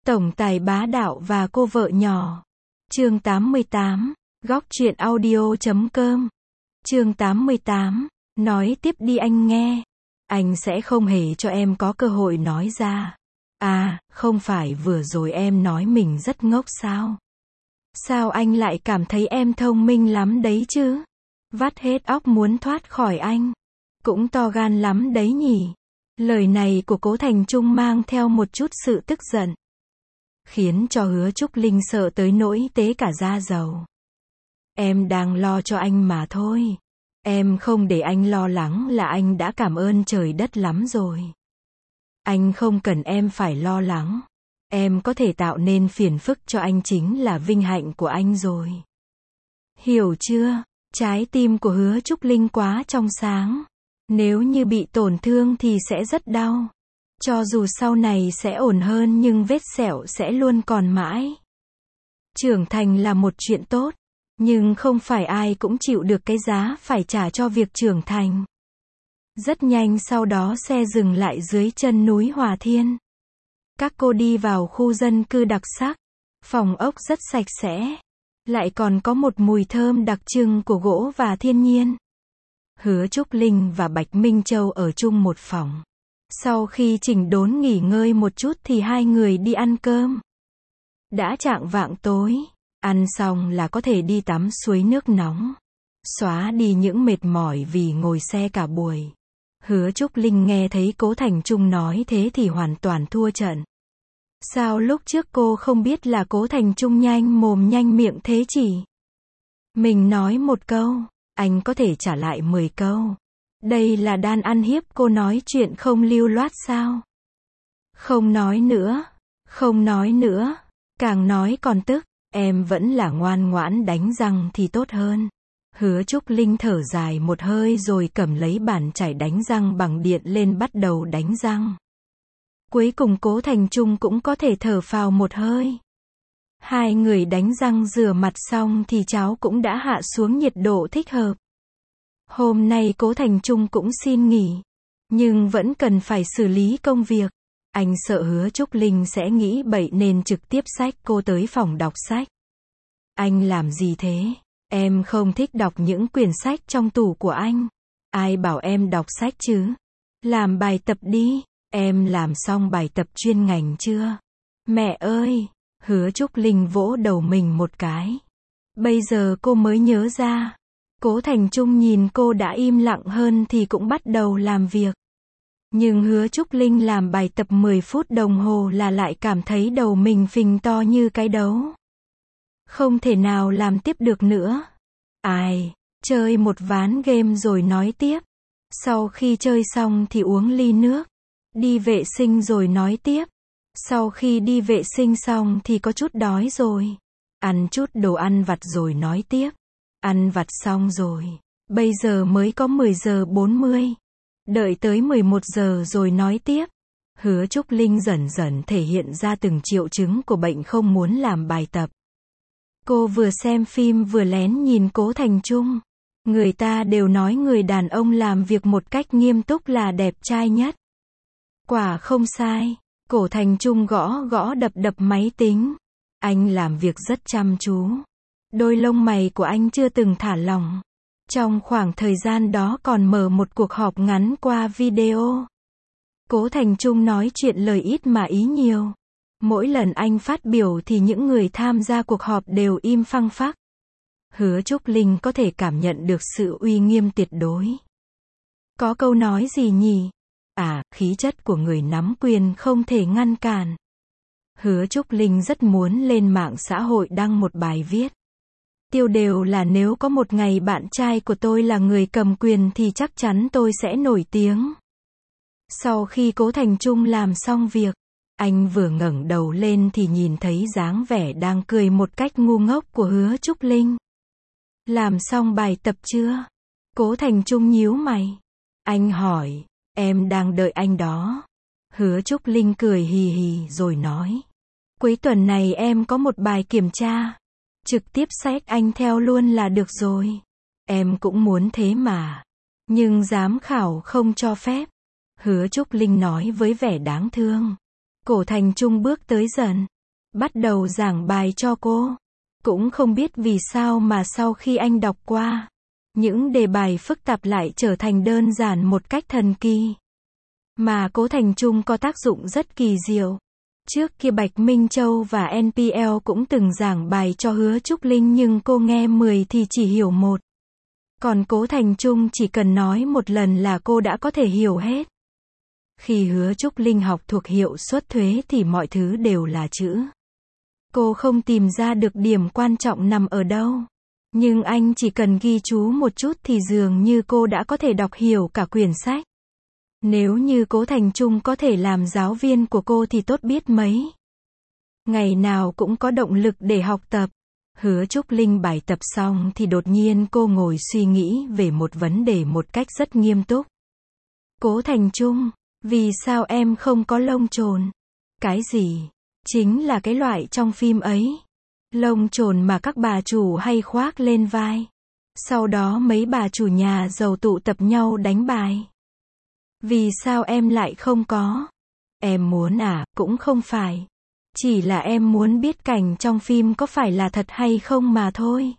Tổng tài bá đạo và cô vợ nhỏ. Chương 88. Góc truyện audio.com. Chương 88. Nói tiếp đi anh nghe. Anh sẽ không hề cho em có cơ hội nói ra. À, không phải vừa rồi em nói mình rất ngốc sao? Sao anh lại cảm thấy em thông minh lắm đấy chứ? Vắt hết óc muốn thoát khỏi anh. Cũng to gan lắm đấy nhỉ? Lời này của Cố Thành Trung mang theo một chút sự tức giận, khiến cho Hứa Trúc Linh sợ tới nỗi tế cả da dầu. Em đang lo cho anh mà thôi. Em không để anh lo lắng là anh đã cảm ơn trời đất lắm rồi. Anh không cần em phải lo lắng. Em có thể tạo nên phiền phức cho anh chính là vinh hạnh của anh rồi. Hiểu chưa? Trái tim của Hứa Trúc Linh quá trong sáng. Nếu như bị tổn thương thì sẽ rất đau. Cho dù sau này sẽ ổn hơn nhưng vết sẹo sẽ luôn còn mãi. Trưởng thành là một chuyện tốt, nhưng không phải ai cũng chịu được cái giá phải trả cho việc trưởng thành. Rất nhanh sau đó xe dừng lại dưới chân núi Hòa Thiên. Các cô đi vào khu dân cư đặc sắc. Phòng ốc rất sạch sẽ. Lại còn có một mùi thơm đặc trưng của gỗ và thiên nhiên. Hứa Trúc Linh và Bạch Minh Châu ở chung một phòng. Sau khi chỉnh đốn nghỉ ngơi một chút thì hai người đi ăn cơm. Đã chạng vạng tối, ăn xong là có thể đi tắm suối nước nóng, xóa đi những mệt mỏi vì ngồi xe cả buổi. Hứa Trúc Linh nghe thấy Cố Thành Trung nói thế thì hoàn toàn thua trận. Sao lúc trước cô không biết là Cố Thành Trung nhanh mồm nhanh miệng thế chỉ? Mình nói một câu, anh có thể trả lại 10 câu. Đây là đang ăn hiếp cô nói chuyện không lưu loát sao? Không nói nữa, không nói nữa, càng nói còn tức, em vẫn là ngoan ngoãn đánh răng thì tốt hơn. Hứa Trúc Linh thở dài một hơi rồi cầm lấy bàn chải đánh răng bằng điện lên bắt đầu đánh răng. Cuối cùng Cố Thành Trung cũng có thể thở phào một hơi. Hai người đánh răng rửa mặt xong thì cháo cũng đã hạ xuống nhiệt độ thích hợp. Hôm nay Cố Thành Trung cũng xin nghỉ, nhưng vẫn cần phải xử lý công việc. Anh sợ Hứa Trúc Linh sẽ nghĩ bậy nên trực tiếp xách cô tới phòng đọc sách. Anh làm gì thế? Em không thích đọc những quyển sách trong tủ của anh. Ai bảo em đọc sách chứ? Làm bài tập đi. Em làm xong bài tập chuyên ngành chưa? Mẹ ơi! Hứa Trúc Linh vỗ đầu mình một cái. Bây giờ cô mới nhớ ra. Cố Thành Trung nhìn cô đã im lặng hơn thì cũng bắt đầu làm việc. Nhưng Hứa Trúc Linh làm bài tập 10 phút đồng hồ là lại cảm thấy đầu mình phình to như cái đấu. Không thể nào làm tiếp được nữa. Ai, chơi một ván game rồi nói tiếp. Sau khi chơi xong thì uống ly nước. Đi vệ sinh rồi nói tiếp. Sau khi đi vệ sinh xong thì có chút đói rồi. Ăn chút đồ ăn vặt rồi nói tiếp. Ăn vặt xong rồi. Bây giờ mới có 10 giờ 40. Đợi tới 11 giờ rồi nói tiếp. Hứa Trúc Linh dần dần thể hiện ra từng triệu chứng của bệnh không muốn làm bài tập. Cô vừa xem phim vừa lén nhìn Cố Thành Trung. Người ta đều nói người đàn ông làm việc một cách nghiêm túc là đẹp trai nhất. Quả không sai. Cố Thành Trung gõ gõ đập đập máy tính. Anh làm việc rất chăm chú. Đôi lông mày của anh chưa từng thả lỏng. Trong khoảng thời gian đó còn mở một cuộc họp ngắn qua video. Cố Thành Trung nói chuyện lời ít mà ý nhiều. Mỗi lần anh phát biểu thì những người tham gia cuộc họp đều im phăng phắc. Hứa Trúc Linh có thể cảm nhận được sự uy nghiêm tuyệt đối. Có câu nói gì nhỉ? À, khí chất của người nắm quyền không thể ngăn cản. Hứa Trúc Linh rất muốn lên mạng xã hội đăng một bài viết. Tiêu đề là nếu có một ngày bạn trai của tôi là người cầm quyền thì chắc chắn tôi sẽ nổi tiếng. Sau khi Cố Thành Trung làm xong việc, anh vừa ngẩng đầu lên thì nhìn thấy dáng vẻ đang cười một cách ngu ngốc của Hứa Trúc Linh. Làm xong bài tập chưa? Cố Thành Trung nhíu mày. Anh hỏi, em đang đợi anh đó. Hứa Trúc Linh cười hì hì rồi nói. Cuối tuần này em có một bài kiểm tra. Trực tiếp xách anh theo luôn là được rồi. Em cũng muốn thế mà. Nhưng giám khảo không cho phép. Hứa Trúc Linh nói với vẻ đáng thương. Cố Thành Trung bước tới gần. bắt đầu giảng bài cho cô. Cũng không biết vì sao mà sau khi anh đọc qua, những đề bài phức tạp lại trở thành đơn giản một cách thần kỳ. Mà Cố Thành Trung có tác dụng rất kỳ diệu. Trước kia Bạch Minh Châu và NPL cũng từng giảng bài cho Hứa Trúc Linh nhưng cô nghe 10 thì chỉ hiểu 1. Còn Cố Thành Trung chỉ cần nói một lần là cô đã có thể hiểu hết. Khi Hứa Trúc Linh học thuộc hiệu suất thuế thì mọi thứ đều là chữ. Cô không tìm ra được điểm quan trọng nằm ở đâu. Nhưng anh chỉ cần ghi chú một chút thì dường như cô đã có thể đọc hiểu cả quyển sách. Nếu như Cố Thành Trung có thể làm giáo viên của cô thì tốt biết mấy. Ngày nào cũng có động lực để học tập. Hứa Trúc Linh bài tập xong thì đột nhiên cô ngồi suy nghĩ về một vấn đề một cách rất nghiêm túc. Cố Thành Trung, vì sao em không có lông chồn? Cái gì? Chính là cái loại trong phim ấy. Lông chồn mà các bà chủ hay khoác lên vai. Sau đó mấy bà chủ nhà giàu tụ tập nhau đánh bài. Vì sao em lại không có? Em muốn à, cũng không phải. Chỉ là em muốn biết cảnh trong phim có phải là thật hay không mà thôi.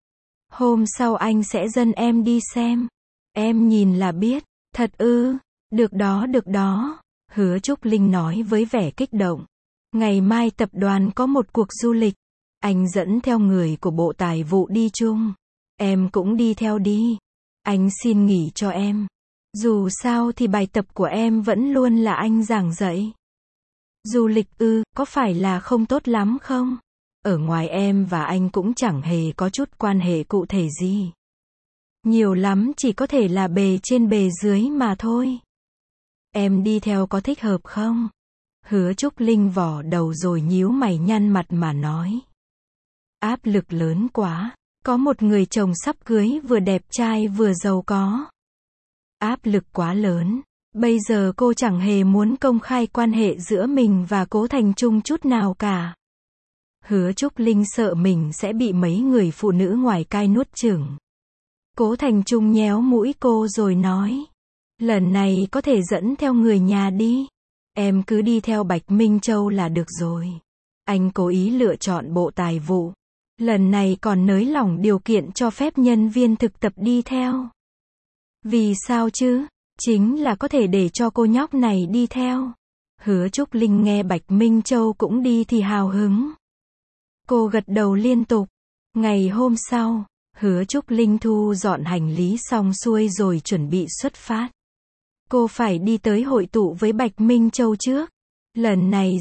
Hôm sau anh sẽ dẫn em đi xem. Em nhìn là biết. Thật ư? Được đó, được đó. Hứa Trúc Linh nói với vẻ kích động. Ngày mai tập đoàn có một cuộc du lịch. Anh dẫn theo người của Bộ Tài vụ đi chung. Em cũng đi theo đi. Anh xin nghỉ cho em. Dù sao thì bài tập của em vẫn luôn là anh giảng dạy. Du lịch ư, có phải là không tốt lắm không? Ở ngoài em và anh cũng chẳng hề có chút quan hệ cụ thể gì. Nhiều lắm chỉ có thể là bề trên bề dưới mà thôi. Em đi theo có thích hợp không? Hứa Trúc Linh vò đầu rồi nhíu mày nhăn mặt mà nói. Áp lực lớn quá. Có một người chồng sắp cưới vừa đẹp trai vừa giàu có. Áp lực quá lớn. Bây giờ cô chẳng hề muốn công khai quan hệ giữa mình và Cố Thành Trung chút nào cả. Hứa Trúc Linh sợ mình sẽ bị mấy người phụ nữ ngoài cai nuốt chửng. Cố Thành Trung nhéo mũi cô rồi nói. Lần này có thể dẫn theo người nhà đi. Em cứ đi theo Bạch Minh Châu là được rồi. Anh cố ý lựa chọn Bộ Tài vụ. Lần này còn nới lỏng điều kiện cho phép nhân viên thực tập đi theo. Vì sao chứ? Chính là có thể để cho cô nhóc này đi theo. Hứa Trúc Linh nghe Bạch Minh Châu cũng đi thì hào hứng. Cô gật đầu liên tục. Ngày hôm sau, Hứa Trúc Linh thu dọn hành lý xong xuôi rồi chuẩn bị xuất phát. Cô phải đi tới hội tụ với Bạch Minh Châu trước. Lần này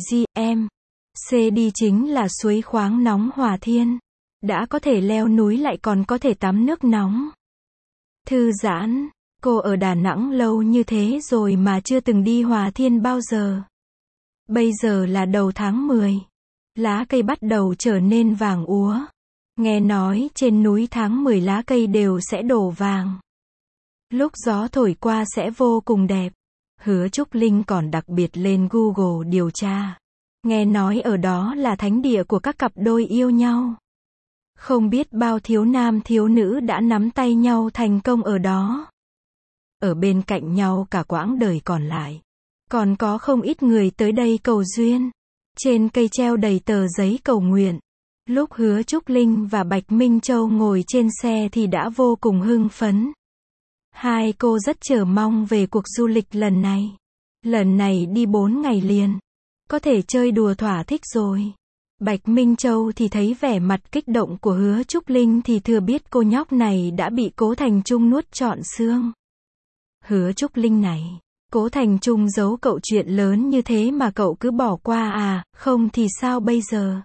GMC đi chính là suối khoáng nóng Hòa Thiên. Đã có thể leo núi lại còn có thể tắm nước nóng. Thư giãn. Cô ở Đà Nẵng lâu như thế rồi mà chưa từng đi Hòa Thiên bao giờ. Bây giờ là đầu tháng 10. Lá cây bắt đầu trở nên vàng úa. Nghe nói trên núi tháng 10 lá cây đều sẽ đổ vàng. Lúc gió thổi qua sẽ vô cùng đẹp. Hứa Trúc Linh còn đặc biệt lên Google điều tra. Nghe nói ở đó là thánh địa của các cặp đôi yêu nhau. Không biết bao thiếu nam thiếu nữ đã nắm tay nhau thành công ở đó. Ở bên cạnh nhau cả quãng đời còn lại. Còn có không ít người tới đây cầu duyên. Trên cây treo đầy tờ giấy cầu nguyện. Lúc Hứa Trúc Linh và Bạch Minh Châu ngồi trên xe thì đã vô cùng hưng phấn. Hai cô rất chờ mong về cuộc du lịch lần này. Lần này đi 4 ngày liền. Có thể chơi đùa thỏa thích rồi. Bạch Minh Châu thì thấy vẻ mặt kích động của Hứa Trúc Linh thì thừa biết cô nhóc này đã bị Cố Thành Trung nuốt trọn xương. Hứa Trúc Linh này, Cố Thành Trung giấu cậu chuyện lớn như thế mà cậu cứ bỏ qua à, không thì sao bây giờ?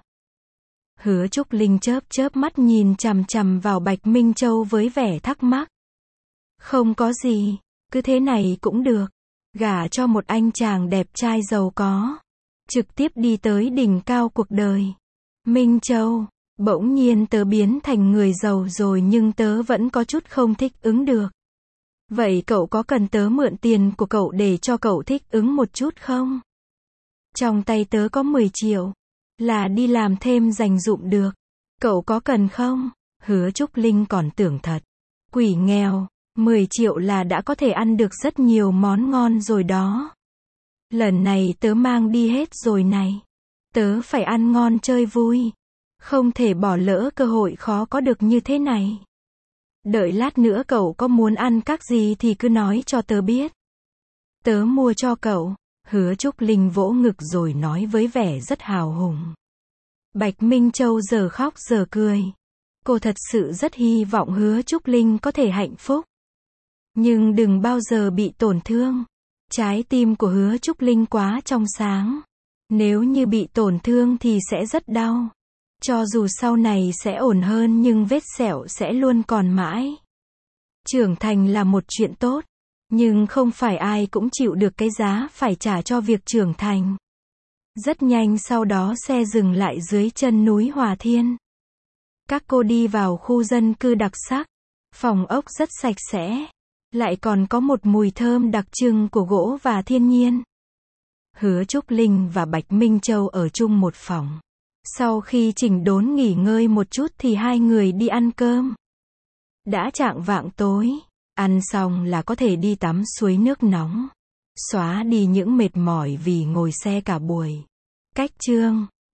Hứa Trúc Linh chớp chớp mắt nhìn chằm chằm vào Bạch Minh Châu với vẻ thắc mắc. Không có gì, cứ thế này cũng được. Gả cho một anh chàng đẹp trai giàu có. Trực tiếp đi tới đỉnh cao cuộc đời. Minh Châu, bỗng nhiên tớ biến thành người giàu rồi nhưng tớ vẫn có chút không thích ứng được. Vậy cậu có cần tớ mượn tiền của cậu để cho cậu thích ứng một chút không? Trong tay tớ có 10 triệu. Là đi làm thêm dành dụm được. Cậu có cần không? Hứa Trúc Linh còn tưởng thật. Quỷ nghèo, 10 triệu là đã có thể ăn được rất nhiều món ngon rồi đó. Lần này tớ mang đi hết rồi này. Tớ phải ăn ngon chơi vui. Không thể bỏ lỡ cơ hội khó có được như thế này. Đợi lát nữa cậu có muốn ăn các gì thì cứ nói cho tớ biết. Tớ mua cho cậu. Hứa Trúc Linh vỗ ngực rồi nói với vẻ rất hào hùng. Bạch Minh Châu giờ khóc giờ cười. Cô thật sự rất hy vọng Hứa Trúc Linh có thể hạnh phúc. Nhưng đừng bao giờ bị tổn thương. Trái tim của Hứa Trúc Linh quá trong sáng. Nếu như bị tổn thương thì sẽ rất đau. Cho dù sau này sẽ ổn hơn nhưng vết sẹo sẽ luôn còn mãi. Trưởng thành là một chuyện tốt. Nhưng không phải ai cũng chịu được cái giá phải trả cho việc trưởng thành. Rất nhanh sau đó xe dừng lại dưới chân núi Hòa Thiên. Các cô đi vào khu dân cư đặc sắc. Phòng ốc rất sạch sẽ. Lại còn có một mùi thơm đặc trưng của gỗ và thiên nhiên. Hứa Trúc Linh và Bạch Minh Châu ở chung một phòng. Sau khi chỉnh đốn nghỉ ngơi một chút thì hai người đi ăn cơm. Đã chạng vạng tối. Ăn xong là có thể đi tắm suối nước nóng. Xóa đi những mệt mỏi vì ngồi xe cả buổi. Cách chương